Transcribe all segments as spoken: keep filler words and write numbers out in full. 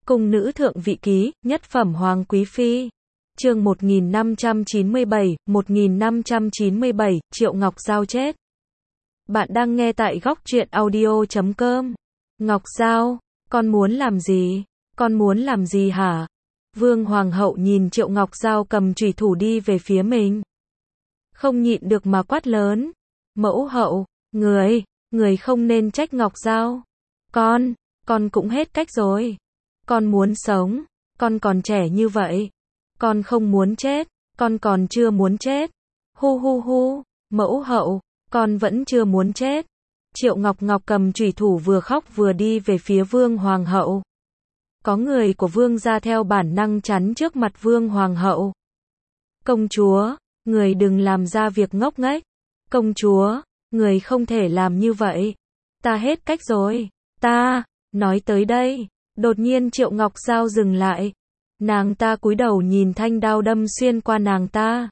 Cung nữ thượng vị ký, nhất phẩm hoàng quý phi. Chương một nghìn năm trăm chín mươi bảy, một nghìn năm trăm chín mươi bảy, Triệu Ngọc Giao chết. Bạn đang nghe tại góc truyện audio chấm com. Ngọc Giao, con muốn làm gì? Con muốn làm gì hả? Vương Hoàng hậu nhìn Triệu Ngọc Giao cầm chùy thủ đi về phía mình. Không nhịn được mà quát lớn. Mẫu hậu, người, người không nên trách Ngọc Giao. Con, con cũng hết cách rồi. Con muốn sống, con còn trẻ như vậy. Con không muốn chết, con còn chưa muốn chết. Hu hu hu, mẫu hậu, con vẫn chưa muốn chết. Triệu Ngọc Ngọc cầm chùy thủ vừa khóc vừa đi về phía Vương Hoàng hậu. Có người của Vương gia theo bản năng chắn trước mặt Vương Hoàng hậu. Công chúa, người đừng làm ra việc ngốc nghếch. Công chúa, người không thể làm như vậy. Ta hết cách rồi. Ta, nói tới đây, đột nhiên Triệu Ngọc Giao dừng lại. Nàng ta cúi đầu nhìn thanh đao đâm xuyên qua nàng ta.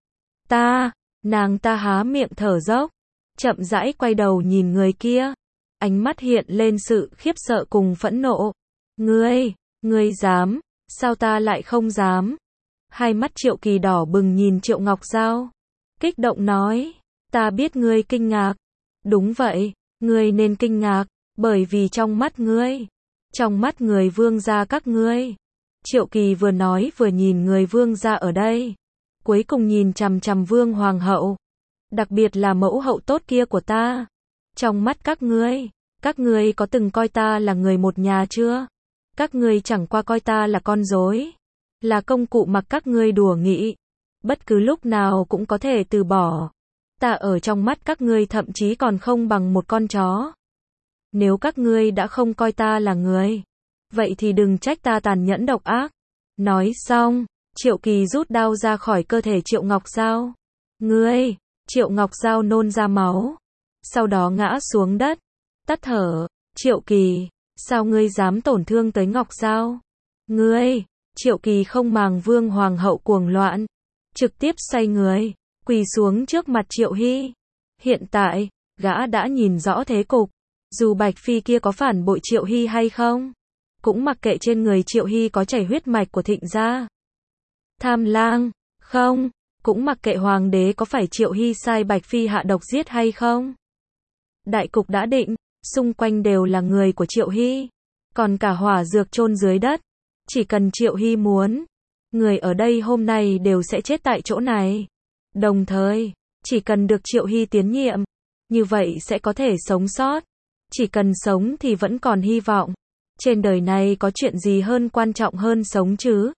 Ta, nàng ta há miệng thở dốc, chậm rãi quay đầu nhìn người kia. Ánh mắt hiện lên sự khiếp sợ cùng phẫn nộ. Ngươi, ngươi dám, sao ta lại không dám? Hai mắt Triệu Kỳ đỏ bừng nhìn Triệu Ngọc Giao. Kích động nói, ta biết ngươi kinh ngạc. Đúng vậy, ngươi nên kinh ngạc, bởi vì trong mắt ngươi, trong mắt người Vương gia các ngươi. Triệu Kỳ vừa nói vừa nhìn người Vương gia ở đây. Cuối cùng nhìn chằm chằm Vương Hoàng hậu. Đặc biệt là mẫu hậu tốt kia của ta. Trong mắt các ngươi, các ngươi có từng coi ta là người một nhà chưa? Các ngươi chẳng qua coi ta là con rối, là công cụ mặc các ngươi đùa nghỉ. Bất cứ lúc nào cũng có thể từ bỏ. Ta ở trong mắt các ngươi thậm chí còn không bằng một con chó. Nếu các ngươi đã không coi ta là người, vậy thì đừng trách ta tàn nhẫn độc ác. Nói xong, Triệu Kỳ rút đao ra khỏi cơ thể Triệu Ngọc Giao. Ngươi, Triệu Ngọc Giao nôn ra máu, sau đó ngã xuống đất, tắt thở. Triệu Kỳ, sao ngươi dám tổn thương tới Ngọc Giao? Ngươi, Triệu Kỳ không màng Vương Hoàng hậu cuồng loạn, trực tiếp xoay người, quỳ xuống trước mặt Triệu Hy. Hiện tại, gã đã nhìn rõ thế cục. Dù Bạch Phi kia có phản bội Triệu Hy hay không, cũng mặc kệ trên người Triệu Hy có chảy huyết mạch của Thịnh gia. Tham lang, không, cũng mặc kệ Hoàng đế có phải Triệu Hy sai Bạch Phi hạ độc giết hay không. Đại cục đã định, xung quanh đều là người của Triệu Hy. Còn cả hỏa dược chôn dưới đất, chỉ cần Triệu Hy muốn, người ở đây hôm nay đều sẽ chết tại chỗ này. Đồng thời, chỉ cần được Triệu Hy tiến nhiệm, như vậy sẽ có thể sống sót. Chỉ cần sống thì vẫn còn hy vọng. Trên đời này có chuyện gì hơn quan trọng hơn sống chứ?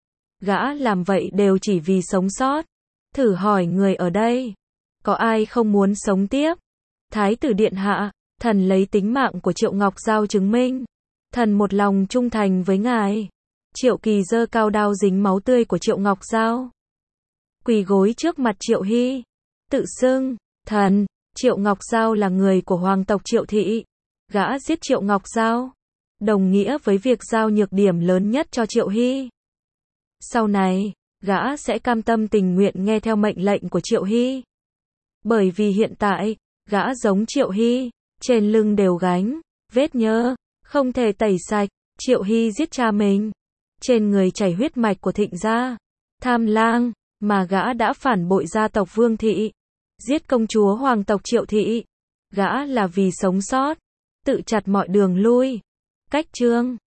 Gã làm vậy đều chỉ vì sống sót. Thử hỏi người ở đây, có ai không muốn sống tiếp? Thái tử điện hạ, thần lấy tính mạng của Triệu Ngọc Giao chứng minh. Thần một lòng trung thành với ngài. Triệu Kỳ giơ cao đao dính máu tươi của Triệu Ngọc Giao, quỳ gối trước mặt Triệu Hy, tự xưng, thần. Triệu Ngọc Giao là người của hoàng tộc Triệu Thị. Gã giết Triệu Ngọc Giao, đồng nghĩa với việc giao nhược điểm lớn nhất cho Triệu Hy. Sau này, gã sẽ cam tâm tình nguyện nghe theo mệnh lệnh của Triệu Hy. Bởi vì hiện tại, gã giống Triệu Hy, trên lưng đều gánh vết nhơ, không thể tẩy sạch. Triệu Hy giết cha mình, trên người chảy huyết mạch của Thịnh gia. Tham lang, mà gã đã phản bội gia tộc Vương Thị, giết công chúa hoàng tộc Triệu Thị. Gã là vì sống sót, tự chặt mọi đường lui. Cách chương